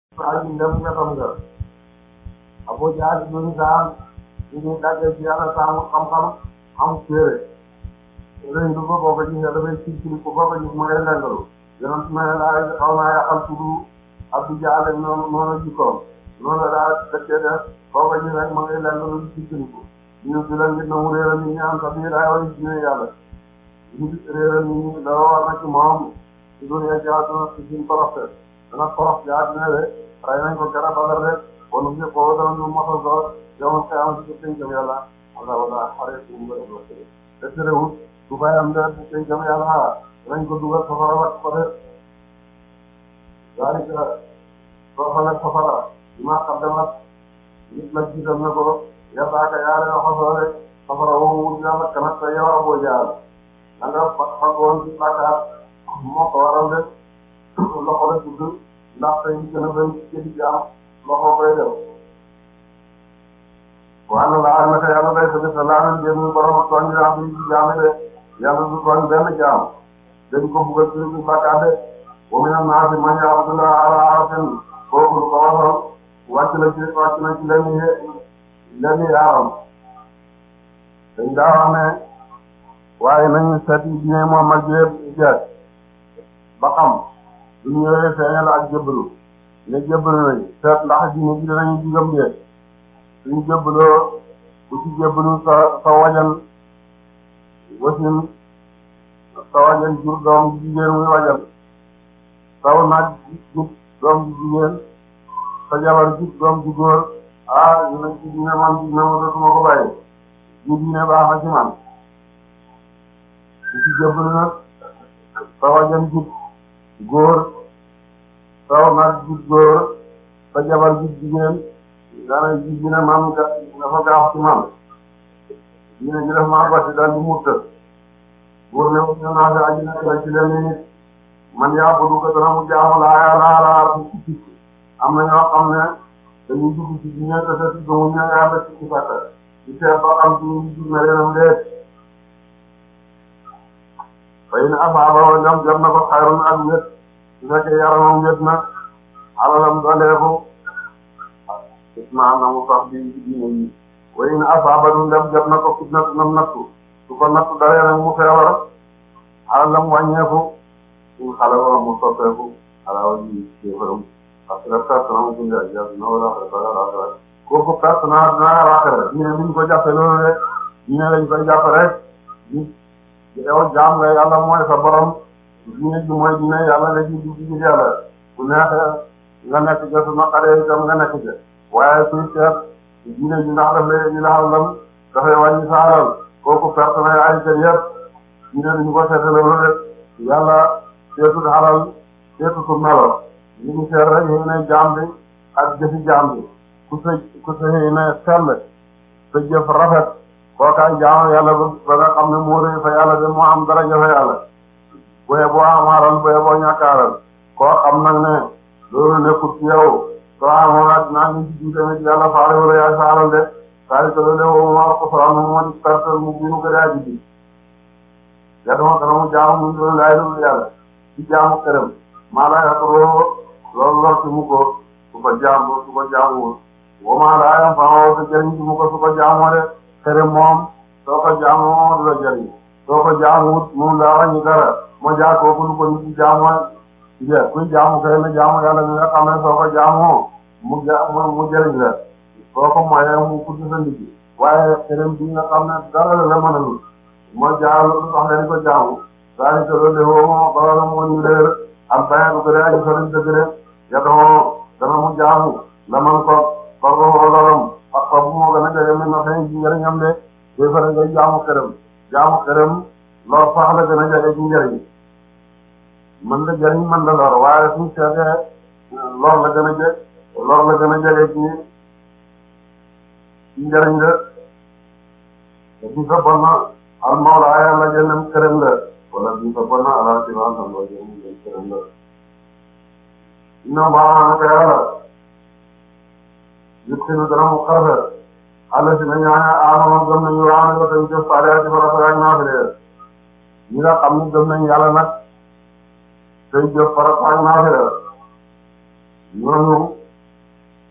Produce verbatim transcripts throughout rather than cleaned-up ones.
aji ndem wetam nga Abu Jahl ibn Hishaam ñu ngi daggee ci yàlla saamu xam-xam am téere léegi du ko boo ko gisee dafay ci ci ko boo ko gis mu ngay lengalu yonent ma ne laa xaw naa yàqal tudd Abu Jahl noonu noonu jikkoom noonu la daa dëkkee def boo ko gis rek ma ngay lengalu ci ci ko ñu di la ngir na mu réeral nit ñi am sa biir ay way dina yàlla ñu réeral nit ñi dara war na ci moom ci dunya jaatuna ci suñ toroxte dana torox jaatuna de ray nañ ko gara Badar rek kon ñu ko dana ñu mosal ko yow sa am ci pencam yàlla Allah wala xare ci mu bëri te terewul du fay am da ci pencam yàlla danañ ko dugal safara wat ko de dalika soo fa nag safara ma xaddamat nit la jiital na ko yabaaka yaale na xasoore safara woowu yàlla kanat sa yow Abu Jahl da nga fagoon ci bàkkaar moo ko waral de loxo la tudd ndax tey gën a bëri ci jaam loxo koy def waaye nag laa naka yàlla day fekk sa laanan jéem borom tooñ yaa bi ci jaame de yàlla du tooñ benn jaam dañ ko buggal ci bi bàkkaar de wa mina naasi man ya'budu ala harfin kooku lu ko wasal wàcc na ci wàcc na ci lenn lenn yaaram dañ daa wax ne waaye nañu seet yi diine Muhammad bi jeex ba xam du ñëwee feeñal ak jébbalu ne jébbalu nañu seet ndax diine ji danañu jigam dee suñu jébbaloo ku ci jébbalu sa sa wajan wasin sa wajan jur doom ji jigéen muy wajan saw naaj jub doom ji jigéen sa jabar jub doom ji góor ah ñu ne ci diine man diine ma dootuma ko bàyyi ñu diine baax na ci man ku ci jébbalu nag sa wajan jub góor saw naaj jub góor sa jabar jub jigéen daanaka ji bi ne maam dafa gaaw ci maam ji ne ji def maa basi daal di murta buur ne ñu naa fi aji na ci leen nit man yaa bëgg ko dana mu jaamu laa yaa laa laa am na ñoo xam ne dañuy dugg ci diine te te si gëmuñ ne yàlla ci ci fàtte di seet ba xam ci ñu jub na leen déet fay na afaaba wa jam jam na ko xayrun ak wét su fekkee yaramam wét na alalam doleeku isma na mu sax bi diine yi way na asaabatu ndem jot na ko fitnatu nam nattu su ko nattu dalee nag mu feebar alalam wàññeeku suñ xale wala mu soppeeku alawa ji kéefaram parce que perte na mu dund ak yàlla na wala xare kooku perte na dina raaxere diine liñ ko jàppe loolu rek diine lañ koy jàppe rek di yow jaam nga yàlla mooy sa borom diine ji mooy diine yàlla nga ji di ji yàlla bu neexee nga nekk ca su naqaree itam nga nekk ca waaye suy seet diine ji ndax daf lay ñu la xalam dafay wàññi sa alal kooku perte na ay kër yëpp diine duñu ko seete loolu rek yàlla seetut xalal seetutu melo li ñu seet rek yéen ne jaam bi ak jëfi jaam bi ku sa ku sa yéen ne sell sa jëf rafet kookaay jaamu yàlla ba ba nga xam ne moo rëy fa yàlla de moo am dara jafe yàlla boye boo am alal boye boo ñàkk alal koo xam nag ne loolu nekkul ci yow soo amoon ak naa ngi ci tamit yàlla faale wala yaay faalal de saa yu tëddee woo ma ko soxla mu ma di perte mu mu gën a ji yàlla ma dana mu jaamu mu doon laay doon yàlla ci jaamu këram maa laa yàqaloo loolu lor ci mu ko su ko jaamu su ko jaamuwul woo maa laa yam faaw te jëriñ ci mu ko su ko jaamoo de këram moom soo ko jaamoo du la jëriñ soo ko jaamuwut moom laa wàññi dara moo jaa kooku lu ko nit ci jaamoo jé kuy jaamu kay na jaamu yàlla mi nga xam ne soo ko jaamoo mu ja mu jëriñ la soo ko moyee mu fudd sa ndigg waaye këram bi nga xam ne dara la mën a lu moo jaa lu tax leen ko jaamu daal di tëral de woo moo balala moo ñu leer ak baye bu gëdee aji soriñ dëgg de yadoo dana mu jaamu la man ko faroo lorom ak fa bu moo gën a jege min na feeñ ci njëriñam de day fara ngay jaamu këram jaamu këram lor sax la gën a jege ci njëriñ mën la jëriñ mën la lor waaye suñ seetee lor la gën a jeg lor la gën a jege ci ci njëriñ la te bi sa bon na al mawla yàlla jëndam këram la wala bi sa bon na ala si wàllu ndam la jëndam këram la inna baax na ko yàlla yëpp si nu dana mu xarfe àll si na ñaaña amoon gëm nañu waa na ko jëf faale ci farata ak naafile ñi nga xam ne gëm nañ yàlla nag tey jëf farata ak naafile ñooñu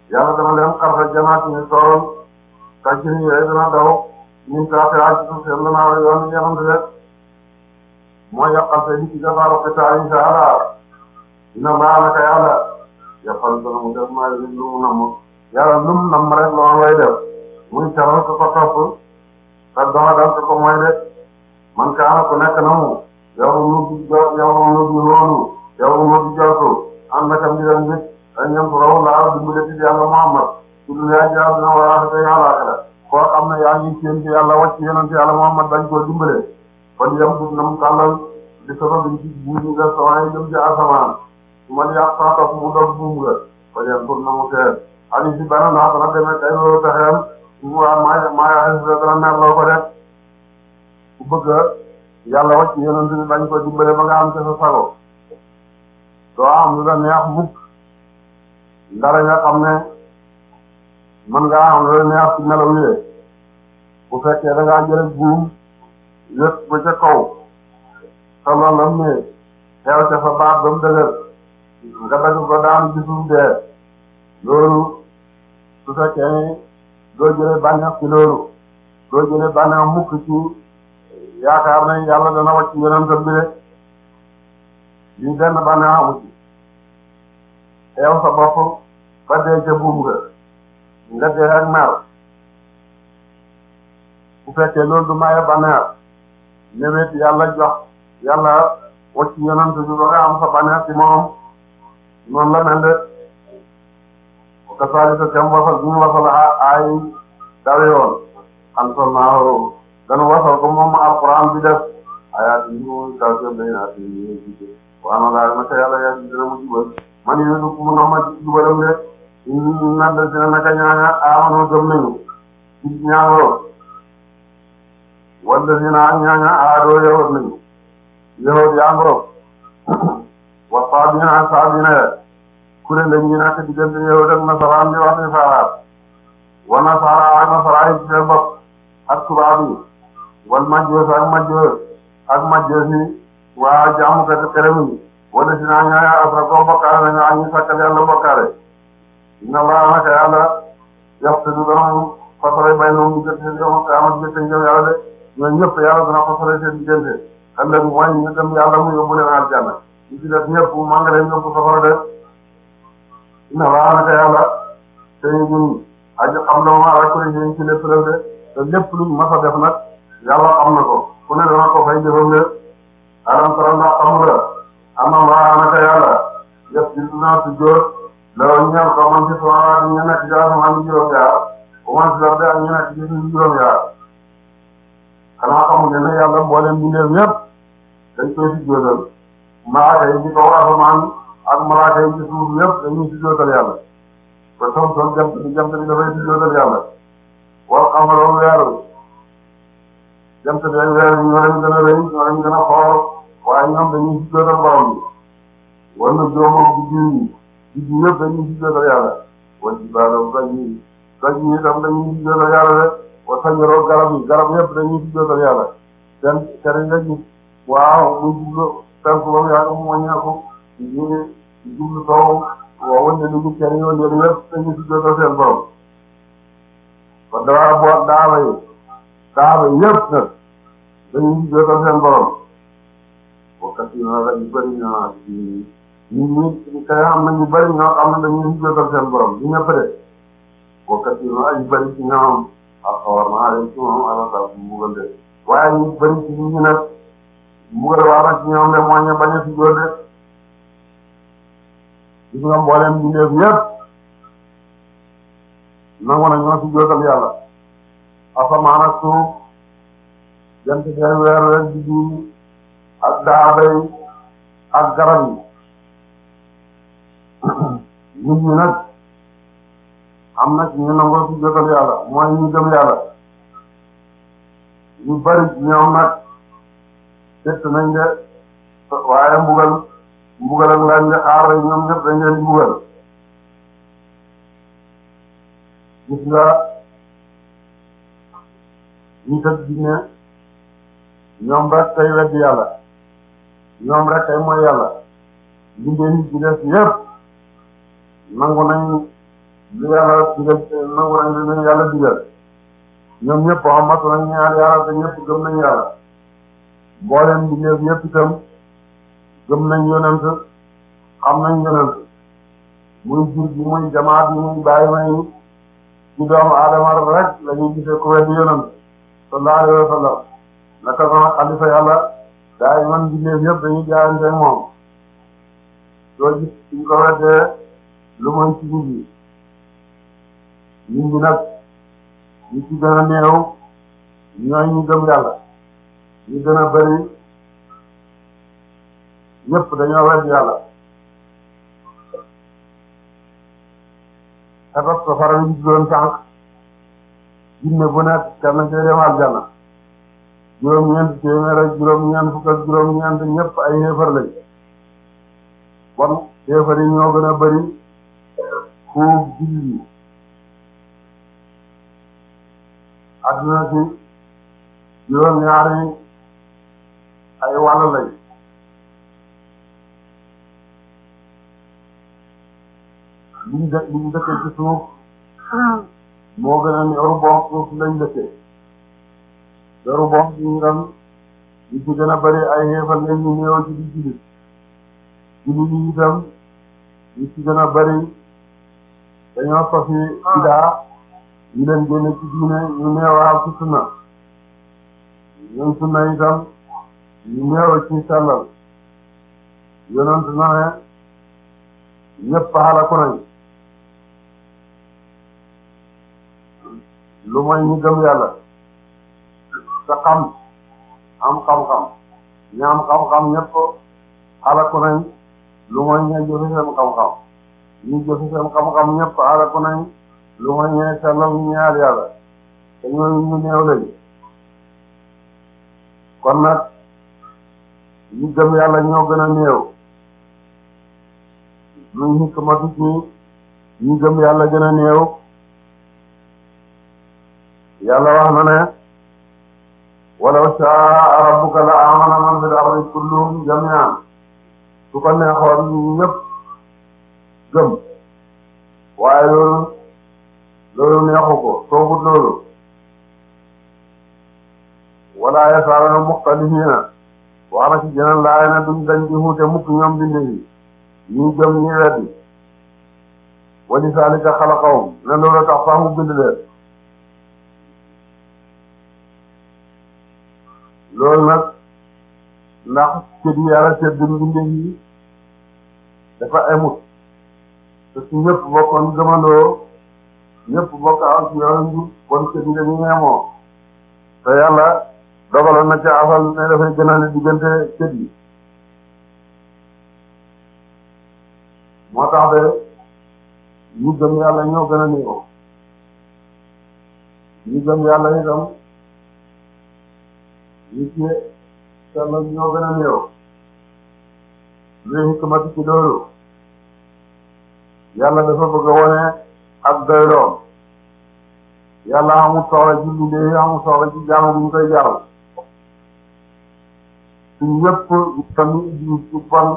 yàlla dana leen xarfa janaat ñu tool kàcciri yooyu dana daw ñun kaa fi àgg suuf seen lanaaw yoon yenante rek mooy yàqal te di ci gafaaru xitaa insha allah dina baax naka yàlla yàqal dana mu def maa lu mu namm yàlla lu mu namm rek loolu lay def muy caral ko ko topp te dama dal ko ko mooy de man kaana ku nekk na mu yow mu di jo yow mu di loolu yow mu di jortu ànd ak mbiram nit ay ñam raw laa dimbale ci yàlla Muhammad ci lu yaa jaar dina war a xëy àllaaxira koo xam ne yaa ngi séen ci yàlla wàcc yonent yàlla Muhammad dañ koo dimbale kon yam dug na mu tàllal di sabab bi ci buumu nga saway jëm ci asamaan su ma yàq saa topp mu dog buum nga kon yam dug na mu seet ali si benn naa dana demee kay loolu pexeem mu waa maa maa dana merloo ko def ku bëgg yàlla wàcc yonent bi dañ ko dimbale ba nga am ci sa sago doo am lu la neex mukk dara nga xam ne mën nga am lu la neex ci melaw yi bu fekkee da ngaa jële buum yëpp ba ca kaw te loolu ne xew ca fa baat ba mu dëgër nga dagg ko daan ci suuf dee loolu su fekkee ni doo jële bànneex ci loolu doo jële bànneex mukk ci yaakaar ne yàlla dana wàcc yonentam bi de lii benn bànneex amu ci xew sa bopp ba dee ca buum nga nga dee ak mer bu fekkee loolu du maye bànneex newet yàlla jox yàlla wàcc yonent bi ba nga am sa bànneex ci moom noonu la mel de ka saalika kem wasal bi ñu wasal ay dawe yoon xam sol naa danu wasal ko moom alquran bi def ayaat yi ñu kaw ci baynaat yi ñu jiite waana laa naka yàlla yaa ci dina mu jubal man yooyu du mu nax ma jubalam de ñu naddal dina naka ñaaña amanoo gëm nañu ci ñaanoo wala dina ak ñaaña aadoo yawat nañu yawat yaa ngorob wa saabina ak saabina ya kuréel lañ ñu nekk diggante yawat ak nasaraan di wax ni saaraat wa nasaara ak nasaraan yi ci seen bopp ak tubaab yi wal majjoos ak majjoos ak majjoos yi waa jaamukati xerem yi wala si naa ñaaya asra koo bokkaale nañu ak ñu sakkal yàlla bokkaale inna laa naka yàlla yaxtadu dana fasale bay noonu diggante seen yow kaamat jëkk njëm yàlla de ñoom ñëpp yàlla dana fasale seen diggante ëllëg mooy ñu dem yàlla mu yóbbu leen aljanna ñu ci def ñëpp maa nga leen yóbbu safara de inna laa naka yàlla te ñun aji xam la ma rakkuri ñu ci lépp de te lépp luñ mas a def nag yàlla xam na ko ku ne dana ko fay jëfam de alam tara ndax xamul la am na waa naka yàlla yëpp ci dinaa si jóor la ñeel ko man ci sama ñu nekk ci asamaan juróom yaar bu man si de ak ñu nekk ci suñu juróom yaar xanaa xamul ne ne yàlla mboolem mbindeef yëpp dañ koy si jóotal malaaka yi ci kaw asamaan ak malaaka yi ci suuf yëpp dañuy si jóotal yàlla ba som som jant bi jant bi dafay si jóotal yàlla wal xamaloo weeru jant bi ak weer ñoo leen gën a rëy ñoo leen gën a xool waaye ñoom dañuy si jóotal borom bi war na joomoom di jiw yi di jiw yëpp dañuy si jóotal yàlla wa jibaalo gaj yi gaj yi itam dañuy si jóotal yàlla rek wa sañaroo garab yi garab yëpp dañuy si jóotal yàlla seen kere nga gis waaw muy jublu penku ba mu yàgg mu wàññeeku ñu jublu sow waaw wënde lu ñu kere yoon yéen yëpp dañuy si jóotal seen borom kon dara boot daaba yi daaba yëpp nag dañuy si jóotal seen borom wakkat yi noonu la ñu bëri ñoo ci nit ñi kay am na ñu bëri ñoo xam ne dañuy si jóotal seen borom ñu ñëpp de wakkat yi noonu ay bëri ci ñoom ak xawar naa leen ci moom ala sa mbugal de waaye ñu bëri ci nit ñi nag mbugal waa na ci ñoom de moo ñu bañ a si jóot de gis nga mbooleem mbindeef yëpp nangu na ñoo si jóotal yàlla asamaan ak suuf jant bee weer weer di di ak daaba yi ak garab yi nit ñi nag am na ci ñu nangoo si jóotal yàlla mooy ñu gëm yàlla ñu bari ci ñoom nag fekk nañ de waaye mbugal mbugal ak laaj nga xaar rek ñoom ñëpp dañ leen di mbugal gis nga ñu tëdd jinne ñoom rek kay weddi yàlla ñoom rek kay mooy yàlla mbindee yi ci des yëpp nangu nañ li yàlla digal nangu nañ li leen yàlla digal ñoom ñëpp xamatu nañ ñaan yàlla te ñëpp gëm nañ yàlla mboolem bindeef yëpp itam gëm nañ yonent xam nañ yonent muy jur gi muy jamaat yi muy bàyyi may ci doomu aadama rek la ñuy gisee ku weddi yonent sallallahu alayhi wa sallam naka sama xalifa yàlla daay man bindeef yëpp dañuy jaayante moom doo gis suñ ko weddee lu mooy ci nit yi nit ñi nag ñi ci gën a néew ñooy ñu gëm yàlla ñu gën a bari ñëpp dañoo wedd yàlla xetat safara yi ci doon sànq jinne bu nekk kenn cee dem aljanna juróom-ñeent téeméer ak juróom-ñeent fukk ak juróom-ñeent ñëpp ay xéefar lañ bon xéefar yi ñoo gën a bari fuuf jullit yi adduna si juróom-ñaari ay wàll lañ liñ dë liñ dëkkee ci suuf moo gën a ni rubon suuf lañ dëkkee te rubon bi ñu dem li ci gën a bëri ay xeefal lañ ñu néew ci di jullit jullit yi itam li ci gën a bëri dañoo sofi bidaa ñu leen génne ci diine ñu néewal ci sunna ñun sunna itam ñu néew ci sellal yonent na ne ñëpp xalaku nañ lu mooy ñu gëm yàlla te xam am xam-xam ñi am xam-xam ñëpp xalaku nañ lu mooy ñee jëfe seen xam-xam ñi jëfe seen xam-xam ñëpp xalaku nañ lu mooy ñee sellal ñu ñaar yàlla te ñooñu ñu néew lañ kon nag ñu gëm yàlla ñoo gën a néew luy hikmatu ci ñu gëm yàlla gën a néew yàlla wax na ne walaw shaa rabbuka la amana man fil ardi kulluhum jami'an su ko neexoon ñëpp gëm waaye loolu loolu neexu ko soogut loolu wala yasaaruna muxtalifiina wax na ci jeneen laay ne duñ dañ di xuute mukk ñoom binde yi ñi gëm ñi weddi wa li zaalika xalaqahum ne loolu tax sax mu bind leen loolu nag ndax cëd yi yàlla cëd binde yi dafa emut te su ñëpp bokkoon gëmandoo ñëpp bokk ak yoon njub kon cëd yi dañuy yemoo te yàlla dogaloon na ca afal ne dafay gën a ne diggante cëd yi moo tax de ñu gëm yàlla ñoo gën a néew ñu gëm yàlla itam ñu ci sellal ñoo gën a néew luy hikmati ci loolu yàlla dafa bëgg a wone ak doyloom yàlla amul soxla ci liggéey amul soxla ci jaamu bu ñu koy jaral suñ ñëpp tamit di ci bon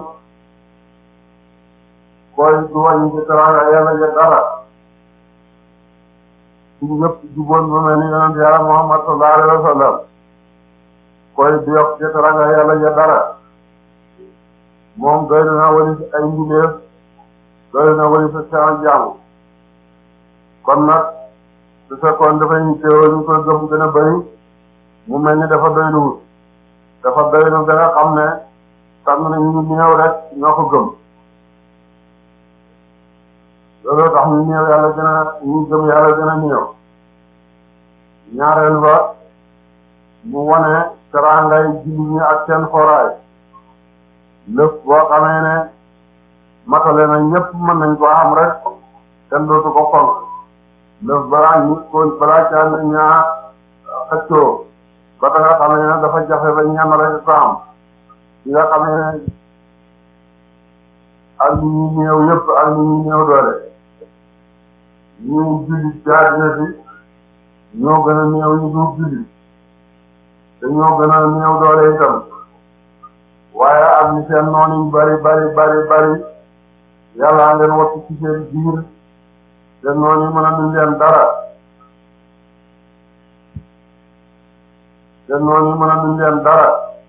koy du wàññi ci teraanga yàlla ja dara suñ ñëpp juboon ba mel ni yonent yàlla Muhammad sallallahu alayhi wa sallam koy du yokk ci teraanga yàlla ja dara moom doy na wali si ay mbindeef doy na wali sa seen jaamu kon nag su fekkoon dafay ñu teewoo ñu koy gëm gën a bëri mu mel ni dafa doy lu dafa doy lu gën a xam ne tànn na ñu néew rek ñoo ko gëm loolu tax ñu néew yàlla gën a ñu gëm yàlla gën a néew ñaareel ba mu wane teraangay jullit ñi ak seen xoraay lépp boo xamee ne matale na ñëpp mën nañ ko am rek kenn dootu ko fonk lépp balaa ñu ko balaa caa ne ñaa xëccoo ba tax nga xam ne dafa jafe ba ñenn rek ko am ñi nga xam ne ak ñi ñu néew yëpp ak ñi ñu néew doole ñu jullit jaadina si ñoo gën a néew ñu dul jullit te ñoo gën a néew doole itam waaye ak ñi seen noonu yu bari bari bari bari yàlla ngeen wattu ci seen biir seen noonu yi mën a duñ leen dara seen noonu yi mën a duñ leen dara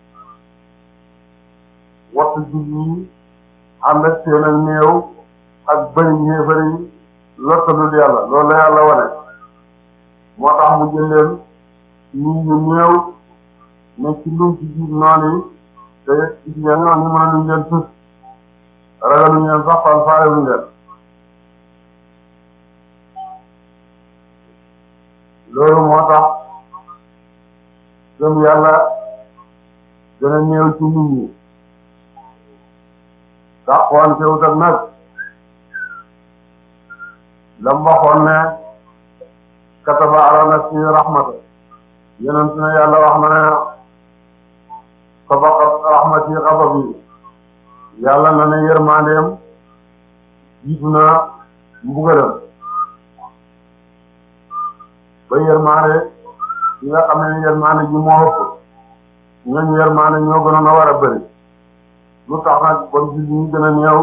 wattu jub yi ànd ak seen ak néew ak bëri ñeefari lottalul yàlla loolu la yàlla wane moo tax mu jël leen nit ñu néew ne ci lu ci jiit noonu yi te ci ngeen noonu yi mën a duñ leen tus ragaluñ leen sax fan faayewuñ leen loolu moo tax gëm yàlla gën a néew ci nit ñi dàqoon ci wutal nag lam waxoon ne kataba ala nafsi rahmata yonent ne yàlla wax na ne sabaqat rahmati ghadabi yàlla na ne yërmandeem jiitu na mbugalam ba yërmande yi nga xam ne yërmande ji moo ëpp ñooñu yërmande ñoo gënoon a war a bëri lu tax nag bon ji ñu gën a néew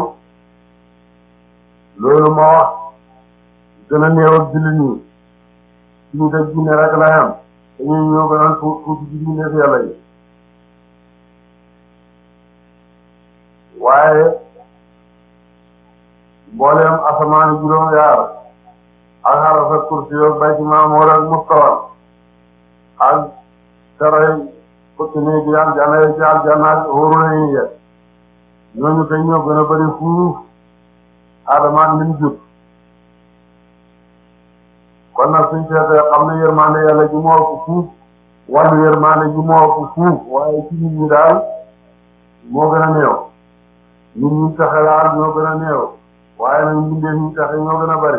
loolu moo wax gën a néew ak jullit ñi suñu def jinne rek la yam dañuy ñoo gënoon fu fuuti ji ñu def yàlla yi waaye mbooleem asamaan juróom yaar ak xarasa kursi yoog bayti maamoor ak mustawal ak daray fukki néeg yi aljanna yi ci aljanna ak hóoru nañu yet ñooñu kay ñoo gën a bëri fuuf Adama ak lim jut kon nag suñ seetee xam ne yërmande yàlla ji moo ëpp fuuf wàllu yërmande ji moo ëpp fuuf waaye ci nit ñi daal moo gën a néew nit ñi taxe daal ñoo gën a néew waaye nag mbindeef ñi taxe ñoo gën a bëri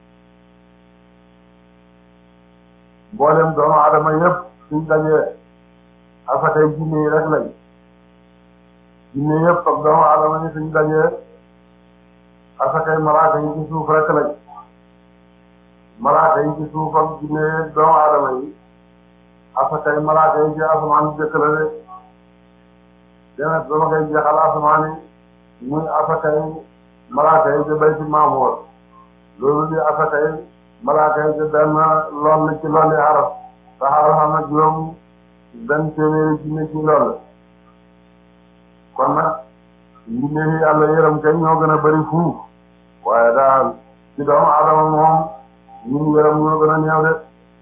mboolem doomu adama yëpp suñ dajee asakay jinne yi rek lañ jinne yëpp ak doomu adama yi suñ dajee asakay malaaka yi ci suuf rek lañ malaaka yi ci suuf ak jinne yi doomu adama yi asakay malaaka yi ci asamaan yi jëkk la de demet dama koy jeexal asamaan yi muy asakay malaaka yi ci bayti maamoor loolu di asakay malaaka yi ci benn lool ci looli araf te araf am na juróom benn téeméeri jinne ci lool kon nag mbindeef yi yàlla yërëm kay ñoo gën a bëri fuuf waaye daal ci doomu adama moom ñun yërëm ñoo gën a néew de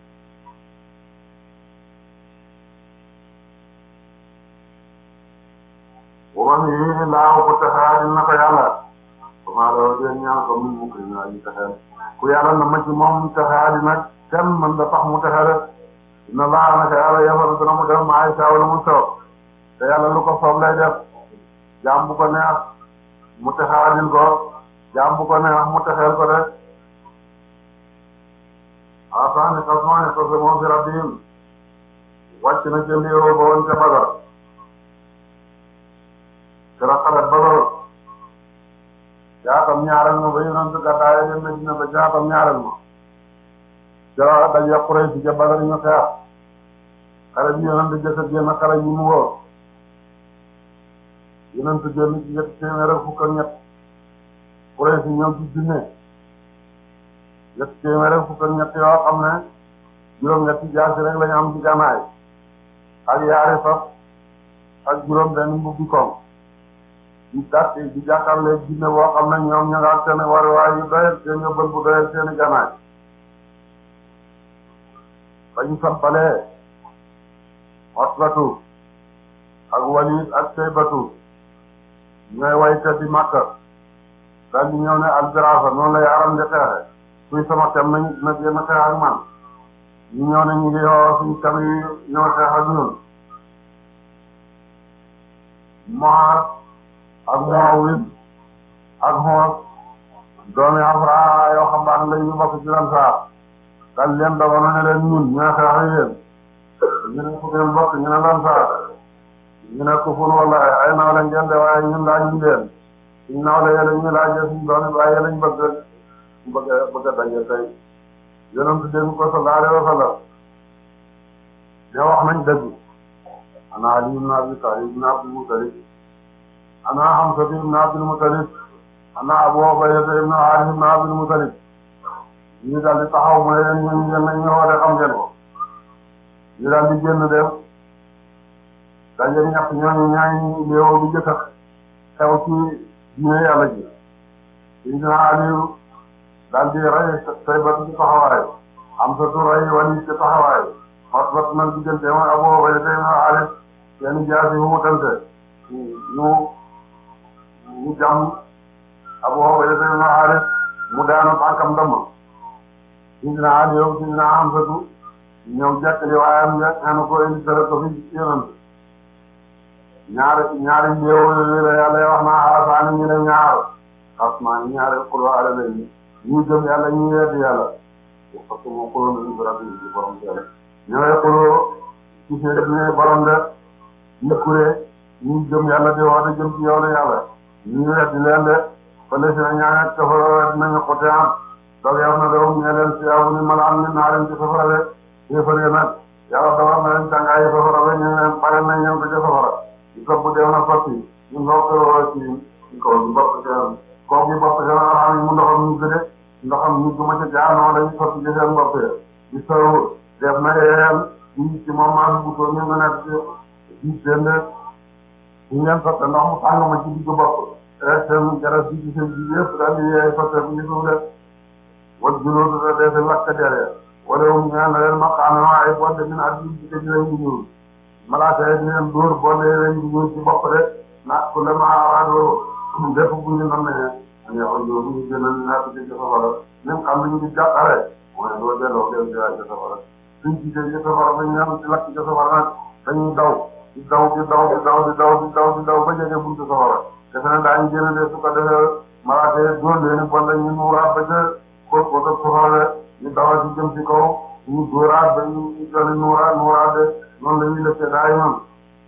woon yi laaw ko taxaadil na ko yàlla comment la dee ñaan ko mun mukk naa ñu taxeel ku yàlla na ma ci moom taxaadi nag kenn mën da tax mu taxale dina laa naka yàlla yefar dina mu def ma ay saa wala mu soob te yàlla lu ko soob lay def jaam bu ko neex mu taxaadil ko jaam bu ko neex mu taxeel ko de asaani xasmaani sose moom fi rabbihim wàcc na ca liiroo ba woon ca Badar kera xalat Badar jaatam ñaareel ma ba yonent gàddaay dem Medina ba jaatam ñaareel ma jara daje Quraysh ca Badar ñu xeex xare bi yonent jëkk a génn xare yi mu woo yonent génn ci ñett téeméer ak fukk ak ñett Quraysh ñëw ci junne ñett téeméer ak fukk ak ñett yoo xam ne juróom-ñetti jaasi rek la ñu am ci gànnaay ak yaari fas ak juróom benn mbubbi koŋ di gàtt di jàkkaarloo jinne boo xam ne ñoom ña nga ak seen war waay yu doyal seen yóbbal bu doyal seen gànnaay ba ñu sampalee Utbatu ak Walid ak Saybatu ñooy waykat di Makka daal di ñëw ne al-Jaraasa noonu la yaaram di xeexe kuy sama tem nañ na génn xeex ak man ñu ñëw ne ñu ngi yoo suñu kam yi ñoo xeex ak ñun Muhaaz ak Muawwid ak Xoos doomi Afra yoo xam baax lañ ñu bokk ci Ansaar daal leen dogoon ne leen ñun ñooy xeex ak yéen ñu ne fu ngeen bokk ñu ne Ansaar ñu ne kufur wala ay nawle ngeen de waaye ñun laaj ñu leen suñ nawle yee lañ ñu laajee suñ doomi bàyyi lañ bëgg bëgg bëgg a daje tey yonent dégg ko sallallahu alayhi wa sallam ne wax nañ dëgg ana Ali ibn Abi Talib ibn Abdul Muttalib ana Hamza ibn Abdul Muttalib ana Abu Ubayda ibn Harith ibn Abdul Muttalib ñu daal di taxaw mooy leen ñun ngeen nañ ñëw de xam ngeen ko ñu daal di génn dem daje ñett ñooñu ñaañu léew bi jëkk xew ci diine yàlla ji Seydina Aliou daal di rey Saybat ci taxawaay Hamsatu rey Walid ci taxawaay Utba nag diggante mooy Abu Ubayda ibn Xaalid seen jaasi wu tante ñu ñu jàmm Abu Ubayda ibn Xaalid mu daanu tànkam damm Seydina Aliou Seydina Hamsatu ñëw jekkali waayam ja xenu ko indi tere ko fi yonent ñaari ñaari léew la yàlla wax naa xaasaani ñu ne ñaar xas maa ngi ñaari xuloo ala lañu ñu gëm yàlla ñu weddi yàlla parce que moo xuloo nañu rabbi ci borom teel ñooy xuloo ci seen ne borom de nëkkuree ñu gëm yàlla di wax de jëm ci yoonu yàlla ñu weddi leen de fa la si na ñaangat kafara dinañu xote am donc yow na doom ñe leen si aw ni mala am ni naa leen ci safara de yéefare nag yàlla dogal na leen tàngaayi safara ba ñu leen pare nañ ñëw ko ci safara di ko bu dee na sotti ñu ndox ko ci kaw bi bopp seen kaw bi bopp seen xam mu ndoxam ñu gëde ndoxam ñu guma ci jaanoo dañu sotti ci seen bopp di sow def na yeen di ci moom maa bu to ñu nga nekk di seen de ñu leen sotte ndox mu tàng ma ci digg bopp rek seen garab bi ci seen bi yëpp daal di yeey sotte bu ñu suuf de wal junóotu da defe lakk dere wala um ñaan na leen maqaame ay bonde min addi ci ci leen di ñuul malaaka yi di leen dóor bonde leen di ñuul ci bopp de na ku le ma araado def bu ñu nam ne ñu ko ñu ñu gënal na ci ci safara même xam ñu di jàppare mooy do delloo dem ci ay safara suñ ci ci safara ba ñaan ci lakk ci safara nag dañuy daw di daw di daw di daw di daw di daw di daw ba jege buntu safara defe na daañu génn de su ko defee malaaka yi dóor leen bonde ñu muuraat ba ca ko ko ko safara ñu dawal ci jëm ci kaw ñu dóoraat ba ñu jëli nuuraat nuuraat de noonu la ñuy lëkkee daay man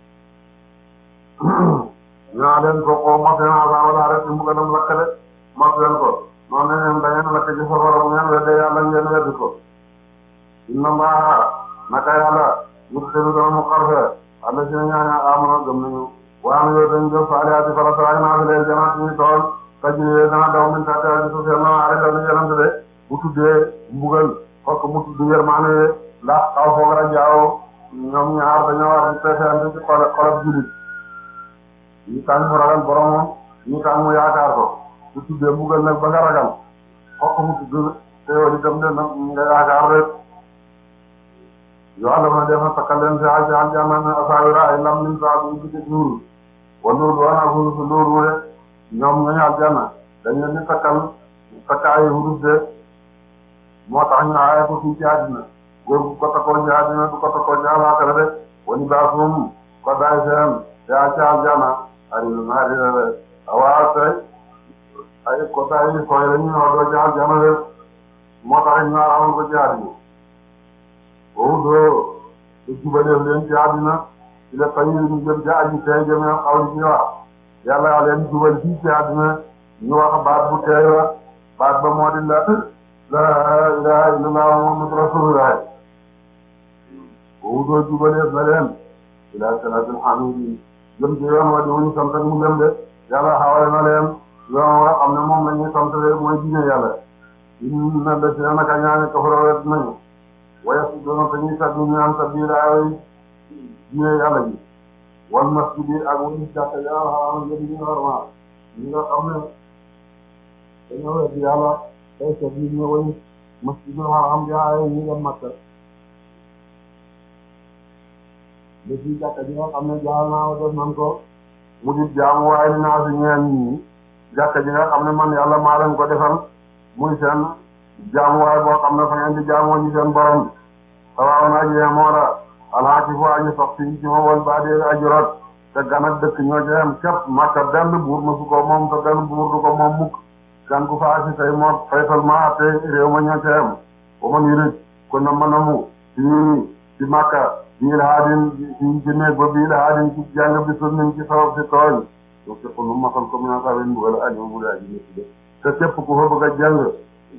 ñaa leen ko ko mos leen asawala rek mu gën a lakk de mos leen ko noonu la leen da ngeen lakk ci safara bu ngeen wedde yàlla ngeen weddi ko inna mbaa naka yàlla ñu tëdd dana mu xarfe alla si ñaaña amana gëm nañu waam yow dañ jëf faaliyaati farataay naa fi leen janaat ñu tool tajjee dana daw min tàkka ci suuf yàlla arrêté dañu yanante de bu tuddee mbugal fokk mu tudd yërmaane ndax xaw foog ra jaaw ñoom ñaar dañoo war di peesante ci xol xolab julit ñi tàng mu ragal boromam ñi tàng mu yaakaar ko bu tuddee mbugal nag ba nga ragal fokk mu tudd te yow itam de nag nga yaakaar rek yoo xam ne def na takkal leen si àjj aljanna ne asaawira ay lam min saa bu ñu nuuru wa nuuru wa naa hurus nuuru de ñoom ñooñu aljanna dañ leen di takkal takkaayu hurus de moo tax ñu aaye ko fii ci àddina góor bu ko takkoo ci àddina du ko takkoo ci àllaaxira de wani baasum ko daay seen yaa ci aljanna ariru naarira de awaa tey ay ko daay ni sooy la ñu ñoo doo ci aljanna de moo tax ñu aaramal ko ci àddina boobu doo du jubaleef leen ci àddina ci la fayu ñu jëm ci aji tey jëmee xaw li ci wax yàlla yaa leen jubal fii ci àddina ñu wax baat bu teey la baat ba moo di la la ilaha illallah muhammadu rasulullah boobu doo jubaleef la leen ila siratul hamidi jëm ci yoon wa di wuñu sant ak mu dem de yàlla xawale na leen yoon wa xam ne moom la ñuy sant de mooy diine yàlla inna la si naka ñaane kafara wet nañu waaye su doon te ñuy sàgg ñu am sabila ay diine yàlla ji wal masjid yi ak wuñu jàkka yàlla xaram yëpp ñu normal ñi nga xam ne dañoo wet yàlla day seet nit ñi wañu masjidul haram jaay ñi dem Makka da ci jàkka ji nga xam ne jaal naa def nan ko mu di jaamu waaye ni naa si ñeen ñi jàkka ji nga xam ne man yàlla maa leen ko defal muy seen jaamu waaye boo xam ne fa ngeen di jaamoo ci seen borom sawaaw na ajee moo da alxaaki fu aji sox si ci ma wal baa dee aji rot te gan ak dëkk ñoo ci am képp Makka benn buur ma su ko moom te benn buur du ko moom mukk gan gu fa asi tay moo faytal ma te réew ma ñoo ci am ba man yurit kon na mën a mu ci ci Makka bii la haadin ci ci néeg ba bii la haadin ci jàng bi sun nañ ci sabab si tooñ donc képp nu masal ko mina sabin mbugal aji bu daa ji nekk de te képp ku fa bëgg a jàng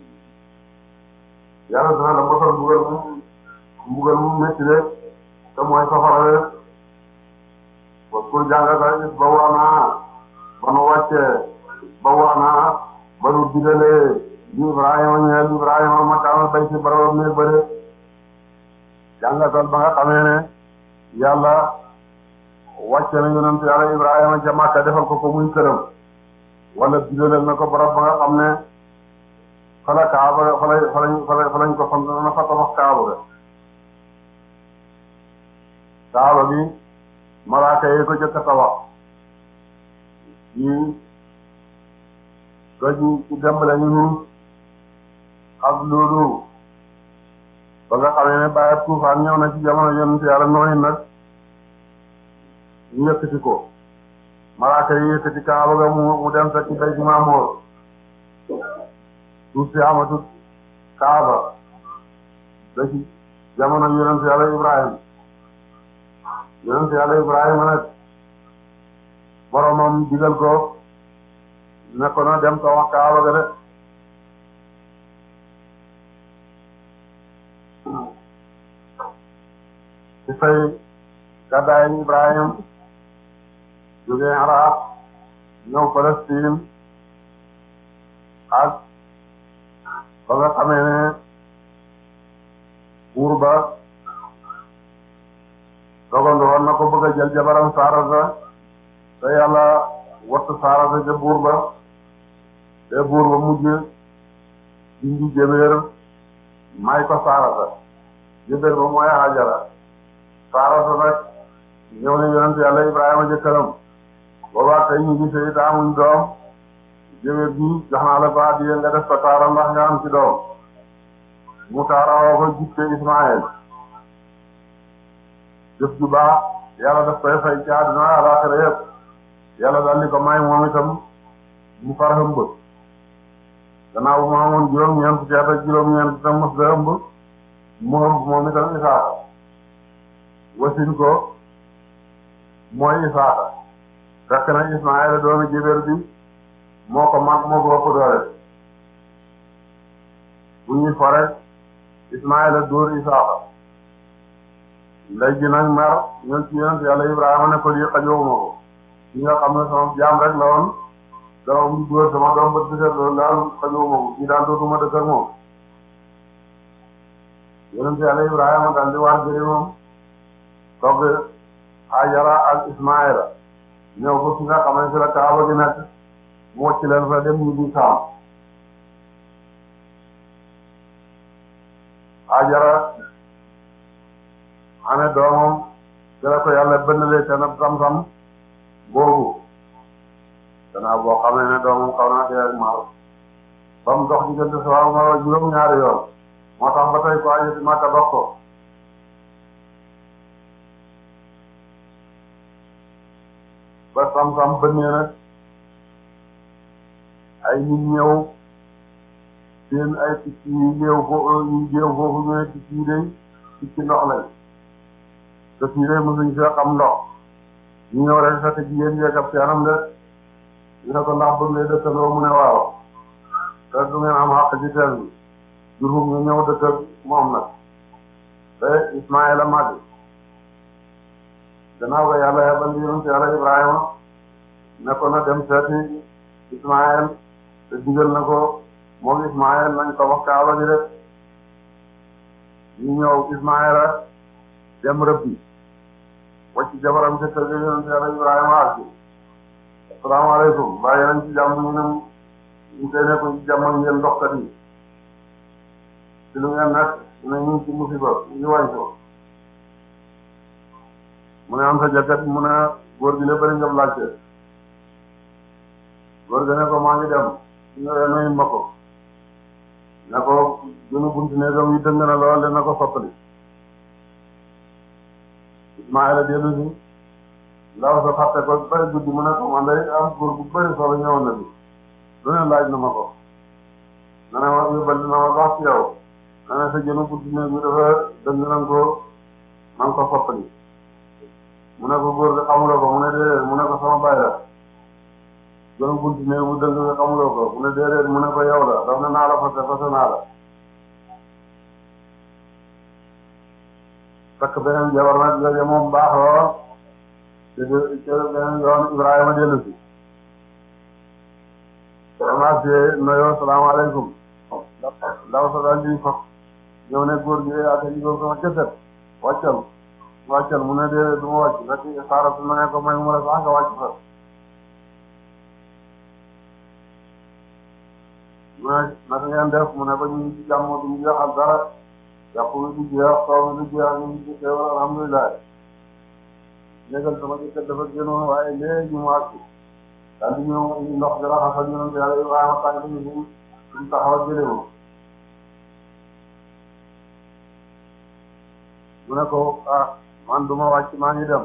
yàlla dana la mosal mbugal mu mbugal mu métti de te mooy safara de parce que jàngata is ba waanaa ba nu wàccee ba waanaa ba nu digalee di Ibrahima ñeel Ibrahima makaanal bay ci barabam néeg ba de jàngatal ba nga xamee ne yàlla wàcce na yonent yàlla Ibrahima ca Makka defal ko ko muy këram wala digalal na ko barab ba nga xam ne fa la Kaaba fa la fa lañ fa lañ ko sant na fa tabax Kaaba ga Kaaba bi malaaka yi ko jëkk a tabax yi doj ci dembale ñu ak loolu ba nga xamee ne bàyyi tuufaan ñëw na ci jamono yonent yàlla nooy nag ñu yëkkati ko malaaka yi yëkkati Kaaba ga mu mu dem sa ci bay ci Maamoor suuf si amatut Kaaba da ci jamono yonent yàlla Ibrahima yonent yàlla Ibrahima nag boromam digal ko ne ko na dem ko wax Kaaba ga de ci fay gàddaay Ibrahima jógee Arab ñëw Palestine ak ba nga xamee ne buur ba dogoon woon na ko bëgg a jël jabaram Saarata te yàlla wattu Saarata ca buur ba te buur ba mujj dindi jëbeer may ko Saarata jëbeer ba mooy Hajara Saarata nag ñëw ne yonent yàlla Ibrahima jëkkëram boobaa tey ñu ngi sëy te amuñ doom jëbeer bi jox naa la ko addiya nga def ko taara ndax nga am ci doom mu taara woo ko jitte Ismaël jëf ju baax yàlla daf koy fay ci àdduna alaaxira yëpp yàlla daal di ko may moom itam mu far hëmb gannaaw bu ma amoon juróom-ñeent ci at ak juróom-ñeent itam mos da hëmb mu hëmb moom itam Isaaka wasin ko mooy Isaaka fekk na Ismaayla doomi jébéer bi moo ko mag moo ko ëpp doole bu ñuy fore Ismaayla dóor Isaaka léegi nag mer ñun ci yonent yàlla Ibrahima ne ko lii xajoowuma ko ki nga xam ne sama jaam rek la woon doom bu góor sama doom ba dëgër loolu daal xajoowuma ko kii daal dootuma dëkk ak moom yonent yàlla Ibrahima daal di war jëri moom togg Hajara ak Ismaayla ñëw ko fi nga xam ne fi la Kaaba gi nekk mu wàcc leen fa dem ñu di saam Hajara ane doomam jëla ko yàlla bënnalee te nag sam-sam boobu gannaaw boo xam ne ne doomam xaw naa dee ak maar ba mu dox diggante Safaa Marwa juróom-ñaari yoon moo tax ba tey ko aje ci Makka dox ko ba sam-sam bënnee nag ay nit ñëw seen ay picc yu ñëw foofu yu ñëw foofu ñëwee picc yi day picc ndox lañ te fii de mosuñ fee xam ndox ñu ñëw rek fekk jigéen yeeg ab seenam de ñu ne ko ndax bëgg lay dëkkandoo mu ne waaw te du ngeen am xàq ci teen bi jurhum ñu ñëw dëkk ak moom nag te Ismaayla màgg gannaaw ko yàlla yebal yonent yàlla Ibrahima ne ko na dem seeti Ismaayel te digal na ko moom Ismaayel nañ ko wax Kaaba gi rek ñu ñëw Ismaayla dem rëbbi wacc jabaram ca kër ga yonent yàlla Ibrahima ak asalaamaaleykum bàyyi nañ ci jàmm ñu ne ñu koy nekk ci jàmm ak ngeen doxkat yi ci lu ngeen nekk ñu ne ñu ci musiba ñu wañ ko mu ne am sa jakat mu ne góor gi la bëri nga laajte góor gi ne ko maa ngi dem su ñëwee nuyu ma ko ne ko gënu bunti néegam yi dëng na lool dina ko soppali Ismaayla dellu si ndaw sa fàtte ko bëri guddi mu ne ko man day am góor bu bëri solo ñëwoon na bi lu ne laaj na ma ko na ne ma yóbbal dina ma baax ci yow na ne sa gënu bunti néeg bi dafa dëng na ko man ko soppali mu ne ko góor gi xamuloo ko mu ne déedéet mu ne ko sama baay la gënu bunti néeg bu dëng nga xamuloo ko mu ne déedéet mu ne ko yow la daf ne naa la fase fase naa la takk beneen jabar nag léegi moom baax lool te te beneen yoon Ibrahima dellu si commencé noyoo salaamaaleykum ndaw sa daal di faf ñëw ne góor gi yaa te jigóor sama cësset wàccal wàccal mu ne de du ma wàcc fekk Saaratu na ne ko may mu ne sax nga wàcc fa mu ne naka ngeen def mu ne ba ñu ci jàmm duñu jeexal dara jàpp mi du jeex taw mi du jeex ñu ngi ci xéewal alhamdulilah négal sama jëkkër dafa génnoon waaye léegi mu àgg daal di ñëw ndox bi raxasal ñu ne yàlla Ibrahima tànk ñu fi ñu taxaw jëlee moom mu ne ko ah man du ma wàcc maa ngi dem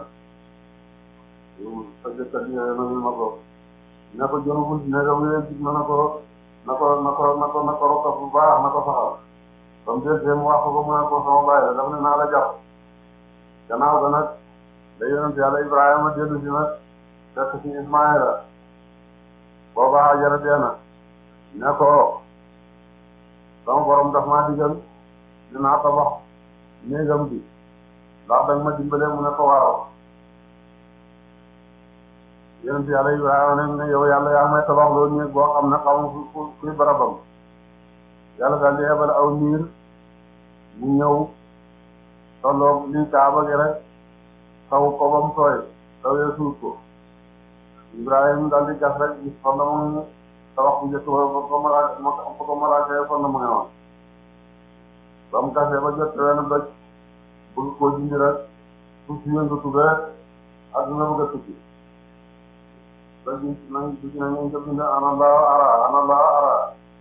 sa jëkkër ñëwee na ma ko ne ko jëmagul néegam yooyu gis na na ko na ko na ko na ko na ko rokkaf bu baax na ko saxal comme deuxième mu wax ko mu ne ko sama bàyyi la daf ne naa la jàpp gannaaw ga nag da yonent yàlla Ibrahima dellu si nag fekk si Ismaïla booba Hajara dee na ne ko sama borom daf maa digal dinaa tabax néegam bi ndax danga ma dimbale mu ne ko waaw yonent yàlla Ibrahima ne ne yow yàlla yaa may tabax loolu néeg boo xam ne xamu fu fu fuy barabam yàlla daal di yebal aw niir mu ñëw tolloog lii kaaba gi rek taw ko ba mu tooy tawee suuf ko Ibrahima daal di gas rek gis fondement mu tabax bu njëkk ba ba mara ba ko maraakee fondement ne woon ba mu gasee ba jot wenn doj bëgg koo dindi rek suuf si yëngatu rek ak dina bëgg a tukki doj bi nañ gis nañ ñu jëf ne ana laa ara ana laa ara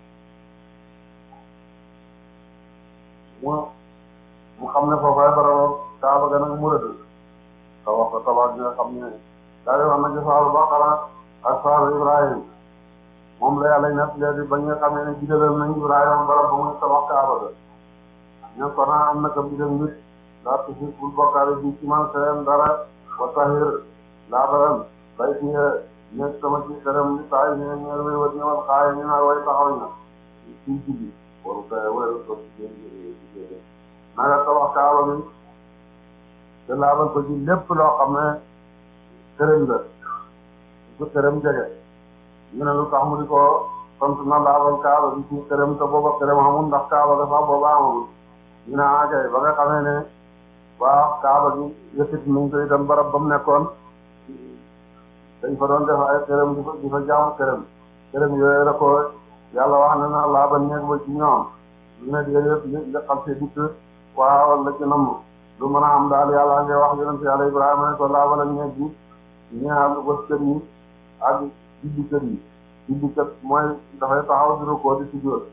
mu mu xam ne foofay barab kaaba ga nag mu rëdd tabax ko tabax bi nga xam ne daal di wax na ci saaru Baqara ak saaru Ibrahima moom la yàlla nekk léegi ba nga xamee ne digalal nañ Ibrahima barab ba muy tabax kaaba ga ñu ko naa am na kam digal nit laa tushrik bul bokkaale bi ci man seen dara wa tahir laabaran bay fi nekk sama ci këram li saa yi ñu ne ñeer way wat ñëwal xaaye ñu naa way taxaw ña ci jubbi waru kay waru ko na nga tabax kaaba bi te laabal ko ci lépp loo xam ne këram la su këram jege ñu ne lu tax mu di ko sant na laabal kaaba bi ci këram te booba këram amul ndax kaaba ga sax booba amul ñu ne ah kay ba nga xamee ne waa kaaba gi yëkkati nañ ko itam barab ba mu nekkoon dañ fa doon def ay këram di fa di fa jaamu këram këram yooyu la ko yàlla wax ne na laabal néeg ba ci ñoom ñu ne déedéet li nga xam see dikk waaw la ci namm lu mën a am daal yàlla ngay wax yonent yàlla Ibrahima ne ko laabalal néeg bi ñaar wës kër yi ak juddu kër yi juddu kër mooy dafay taxaw di rukkoo di sujjóot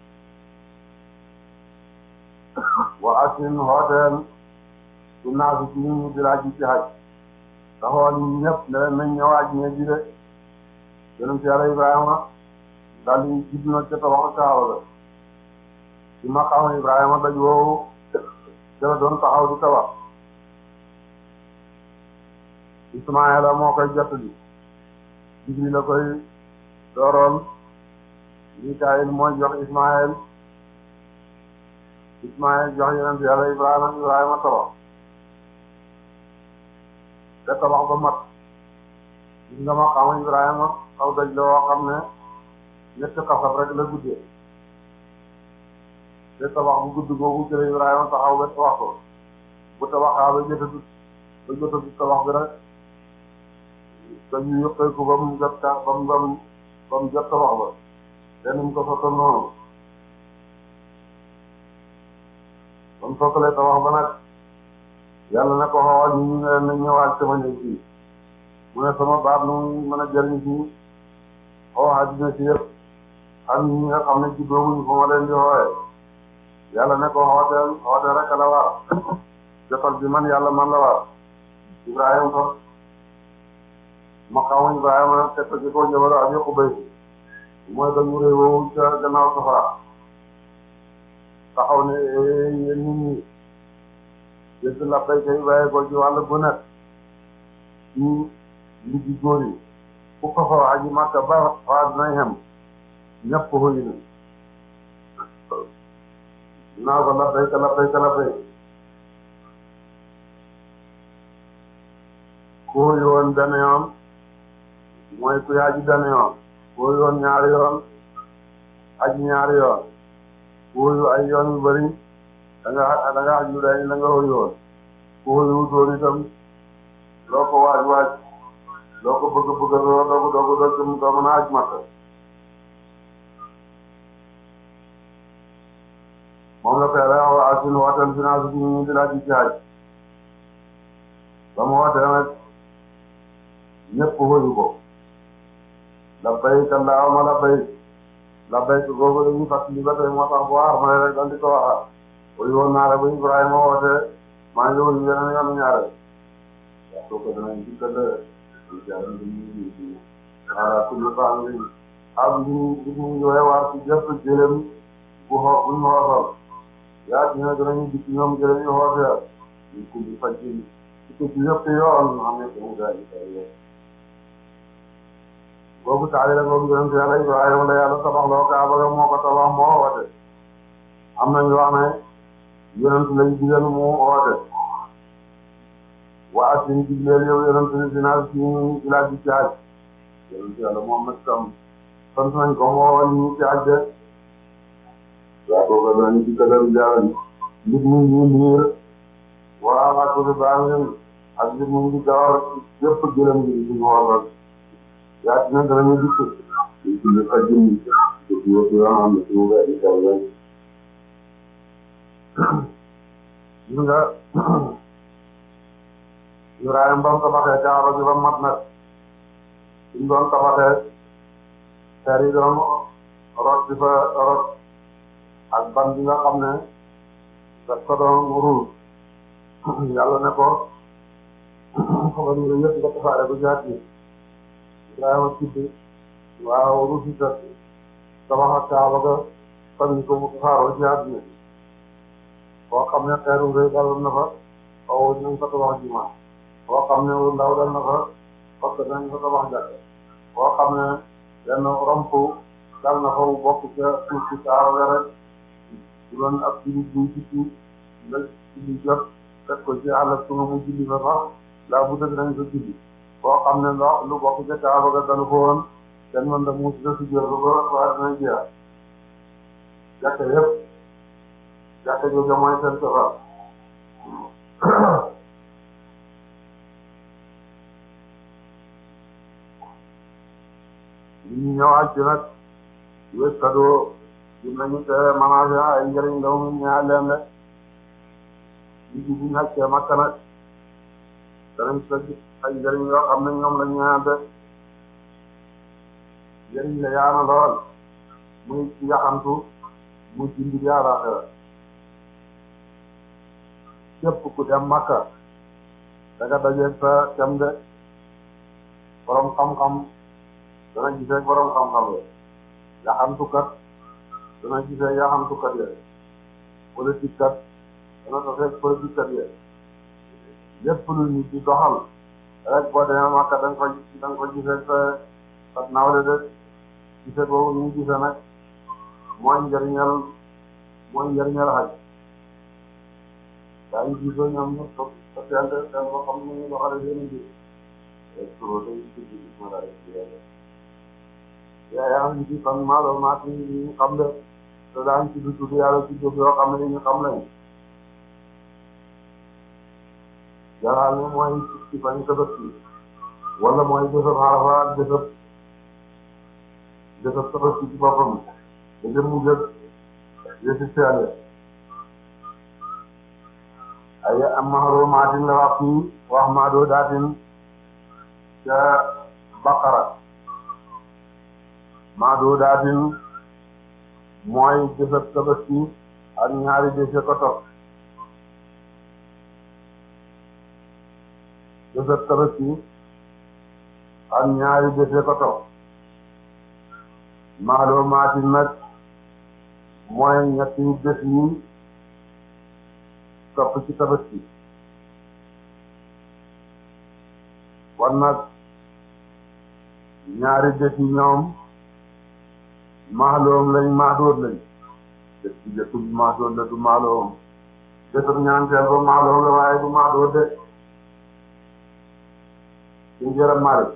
wa asin hooteel su naasu ci nit ñi di laaj ci xaj taxoon ñi ñëpp ne leen nañ ñëwaaj néeg bi de yonent yàlla Ibrahima daal di judd na ca tabax kaaba la ci maqaama Ibrahima daj woowu ca la doon taxaw di tabax Ismaayla moo koy jot di Jibril la koy dooroon Mikaayil mooy jox Ismaayil Ismaayil jox yonent yàlla Ibrahima Ibrahima tabax te tabax ba mat gis nga maqaama Ibrahima aw daj la woo xam ne ñetti xasab rek la guddee te tabax bu gudd googu jële Ibrahima taxaw ba tabax ko bu tabaxaa ba jotatu ba jotatu tabax bi rek dañuy yëppee ko ba mu jot ka ba mu ba mu ba mu jot tabax ba te ni mu ko sottal noonu ba mu sottalee tabax ba nag yàlla na ko xool ñu ñu ne nañ ñëwaat sama néeg fii mu ne sama baat nu mën a jëriñ fii xoo àddina si yëpp ak ñi nga xam ne juddooguñu fa ma leen di xooyee yàlla ne ko xooteel xooteel rek la war jotal bi man yàlla man la war Ibrahima fa maqaamu Ibrahima nag teg ko ci kaw njabootu ak yokku béy mooy dañu réew woowu ca gannaaw safara taxaw ne yéen nit ñi yëpp la béykat yi bàyyi ko ci wàllu bu nekk ci liggi góor yi ku ko fa aji Makka ba waa dinañ xem ñëpp ko xëy na naa ko la béykat la béykat la béy ku xëy woon benn yoon mooy ku aji benn yoon ku xëy woon ñaari yoon aji ñaari yoon ku wóoyu ay yoon yu bëri da nga da nga aju day la nga wóoyu woon ku wóoyu wutoon itam loo ko waaj waaj loo ko bëgg bëgg loo dogu dogu dogu doo mën a aj Makka moom la fee rek waa suñu wooteel finance bi ñu di laaj ci aj ba mu wootee nag ñëpp wóoyu ko labbayka allahumma labbayk labbayka googu dañuy fàttali ba tey moo tax bu waar ma rek daal di ko waxaat wóoyu woon naa la ba Ibrahima wootee maa ngi wóoyu yeneen yoonu ñaareel waaw kooku danañ ci kër voilà kulli baax nañ am ñu ñu ñu waar ci jëpp jëlem bu xoo bu ñu xoosal yaa ci ne danañu gis ñoom jëlem ñu xoosee ñu kulli faj ci ci ci yëpp yoon am na ko gaa yi boobu taali la boobu yonent yàlla Ibrahima la yàlla tabax loo Kaaba ga moo ko tabax moo woote am nañu wax ne yonent lañ digal mu woote waa suñu digleel yow yonent ni dinaa ci ci laaj bi ci aj yonent yàlla moom nag tam sant nañ ko moo ñu ci aj de waa kooka dañu ci këdal jaaran nit mu ñu liir waa waa ko baa ngeen ak nit mu ngi gawar yëpp gëlëm gi ci xoolal yaa ci ne danañu dikk ci ci fa jëm ci ci yo yo am ci mu ga di taw gis nga Ibrahima ba mu tabaxee Kaaba gi ba mat nag suñ doon tabaxee xeer yi doon rot di fa rot ak ban bi nga xam ne daf ko doon ruus yàlla ne ko xamal ni yëpp nga tafaare bu jaat yi Ibrahima tuddi waaw ruusi kat tabax ak Kaaba ga fan ko mu tafaaroo jaat yi boo xam ne xeeru rëy daloon na fa waaw ñu ngi ko tabax jumaa boo xam ne wu ndaw dal na fa parce que dañ ko tabax jàkk boo xam ne benn romp dal na fa mu bokk ca suuf si Kaaba ga rek du doon ab jullit buy tukki nga julli jot teg ko ci àll su nga mu julli fa sax laa bu dëgg dañ ko julli boo xam ne ndox lu bokk ca Kaaba ga dalu ko woon kenn mën da mu si si jël ba ba waa dina jeex jàkk yëpp jàkk jooju mooy seen safar ñu ñëwaat ci nag wés kadoo dinañu te managé ay njëriñ ndaw mi ñaar leen rek li ci buñ xaccee Makka nag danañ ko gis ay njëriñ yoo xam ne ñoom la ñu ñaante njëriñ la yaana lool muy ci yaxantu muy ci mbir yaaraxera képp ku dem Makka da nga dajeeg sa tem de borom xam-xam dana gisee borom xam-xam la yaxantukat dana gisee yaxantukat ya politique kat dana tasee politique kat ya lépp lu ñu di doxal rek boo demee Makka da nga ko da nga ko gisee sa sa nawle de gisee boobu ñu gisee nag mooy njëriñal mooy njëriñal xaj daa ñu gisoo ñoom ñëpp so so seen seen boo xam ne ñu doxale seen mbir yaa yaa ngi ci fan maa doon maa ci ñu xam ne te daañu ci tudd yàlla ci jóg yoo xam ne ñu xam lañu jaraal ne mooy ci fan Tabaski wala mooy bésëb Arafa ak bésëb bésëb Tabaski ci boppam da dem mu jël yëfi seede ay am maxaroo maatin la wax fii wax maa doo daatin ca Baqara maa doo daatin mooy bésëb Tabaski ak ñaari bés ko topp bésëb Tabaski ak ñaari bés ko topp maa doo maatin nag mooy ñetti bés yi topp ci Tabaski kon nag ñaari bés yi ñoom maaloom lañ maadoot lañ bés ci jëkk bi maadoot la du maaloom bésam ñaanteel ba maaloom la waaye du maadoot de suñ jërëm mari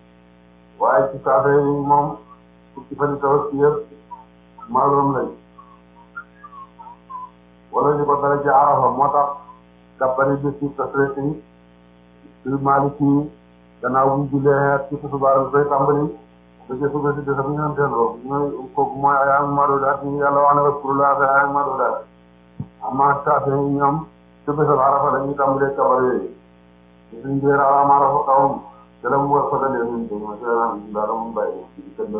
waaye ci saafee yi moom fukki fani Tabaski yëpp maaloom lañ wala ñu ko dara ci Arafa moo tax dappari bi ci tasrek yi ci Maliki gannaaw bu jullee ci tisbaar koy tàmbali ba ci suba si desa bu ñu teeloo ñooy kooku mooy ay am madudaat yi yàlla wax ne waskurullah fi ay madudaat amma saafee yi ñoom ci bésal Arafa dañuy tàmbalee kabar yooyu suñ jëer alam Arafa kawam te la mu war ko dalee ñun ko ma ci la dara mu bàyyi ci kër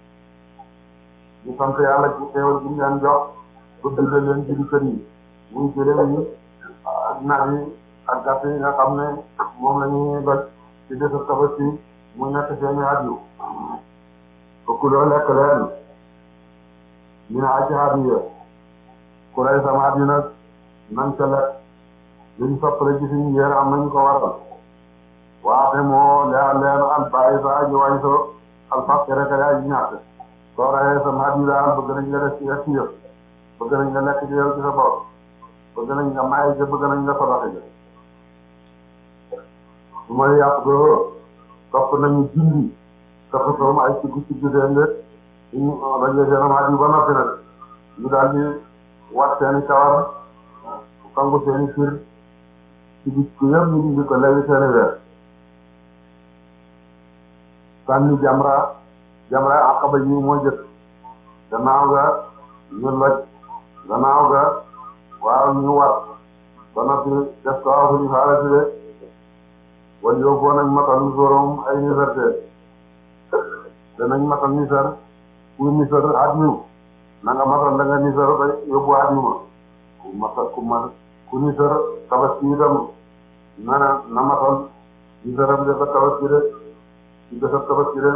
ñu sant yàlla ci xéewal bi ñu leen jox ba dundal leen ci kër yi muy jëlee yi ak nag yi ak gàtt yi nga xam ne moom la ñuy doj ci bésal Tabaski mu nekk seeni hadiyu fokk loo lekk leen ñu ne aji hadiya ku rey sama hadiyu nag nan ca lekk luñ soppale ci suñu yéer am nañu ko waral waate moo leer leer al bàyyi sa aji wañ so al faqira ka aji ñàkk soo reyee sama hadiyu daal bëgg nañ nga def ci yëpp yëpp bëgg nañ nga lekk ci yow ci sa bopp bëgg nañ nga maye ca bëgg nañ nga sodoxe ja su may yàpp doo topp nañu jindi topp soom ay ciggu ciggu seen de ñu rajee seen hadiyu ba noppi nag ñu daal di wat seeni kawar kangu seeni fir ci bis ku yëpp ñu indi ko léegi seeni weer sànni jamra jamra Aqaba yi moo jëkk gannaaw ga ñu loj gannaaw ga waaw ñu wat ba noppi def ko aw fu ñu faara si de wala yóbboo nañ matal ñu sorom ay nisarte danañ matal nisar ku nisar hadiyu na nga matal da nga nisar ba yóbbu hadiyu ma ku matal ku man ku nisar Tabaski itam na na na matal nisaram de ba Tabaski de ci bésab Tabaski de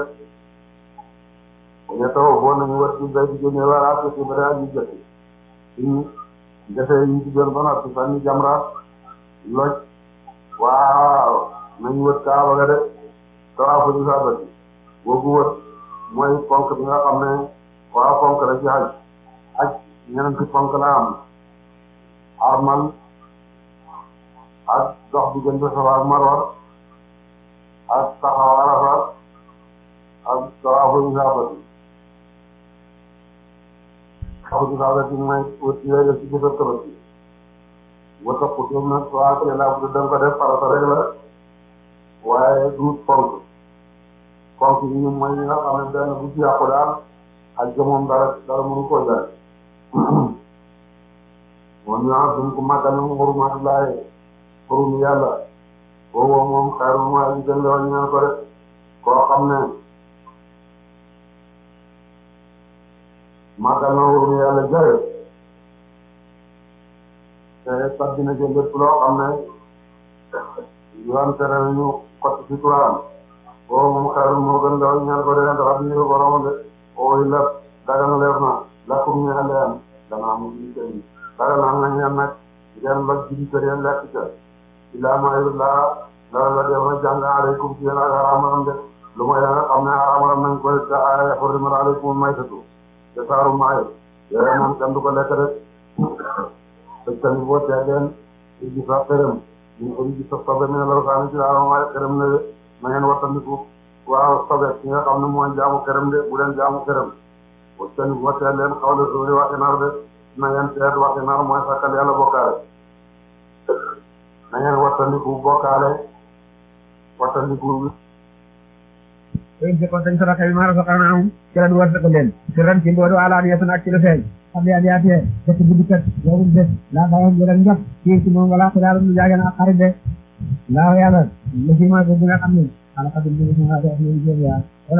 ñu taw boo nañu war ci bay di génne wara ko ci bara ñu jëf ñu defee ñu ci jël ba noppi sànni jamra loj waaw nañu wër Kaaba ga de tawaafu di saabati boobu wër mooy ponk bi nga xam ne waaw ponk la ci haj haj ñeneen ci ponk la am armal ak dox diggante Safa ak Marwa ak taxaw Arafa ak tawaafu di saabati tawaafu di saabati mooy wër ci yooyu ci bésab Tabaski wa topp doom nag soo akee laa bu danga ko def farata rek la waaye duut ponk ponk yi ñu mooy yi nga xam ne benn bu ci yàqu daal ak jëmoom dara dara mënu koo jaay moom ñu am suñ ko màggal na hurmatullaahi xurum yàlla boobu moom xayru mooy ñu gën la ñu naan ko rek koo xam ne màggal na xurum yàlla jaye te tabbi na jël lépp loo xam ne yoon tere nañu xott ci turam boobu moom xayru moo gën la ñu naan ko rek ndax ñu ko borom de oo la dagan leer na lakum ñu leen dana am ñu kër dagan am na ñaan nag ngeen loj ci kër yeen lekk ca illa ma illa la la def na jàng aleykum ci yéen ak xaramaram de lu may nga xam ne xaramaram nañ ko ca ay xurrimat aleykum maytatu te saaru maay yooyu moom kenn du ko lekk rek te tamit boo tee leen di gis sa xërëm ñu ko gis sa sobe mi ne la saani ci laa waaye xërëm ne de na ngeen wattandiku waaw sobe ki nga xam ne mooy jaamu xërëm de bu leen jaamu xërëm boo tamit boo tee leen xawle suuri waxi nar de na ngeen teet waxi nar mooy sakkal yàlla bokkaale na ngeen wattandiku bokkaale wattandiku yéen ci kontaan sadaka bi maa razaqnaahum ci la du war ko leen ci ren ci mboodu alaaniyatan ak ci lu feeñ xam ne yaatee dëkk bu dikkat yow des laa bàyyoon jëral njot ci ci moom wala ko daal lu jaage na xarit de laa yàlla la ci ma bi nga xam ne ala xadim bi nga def ñu jëm yaa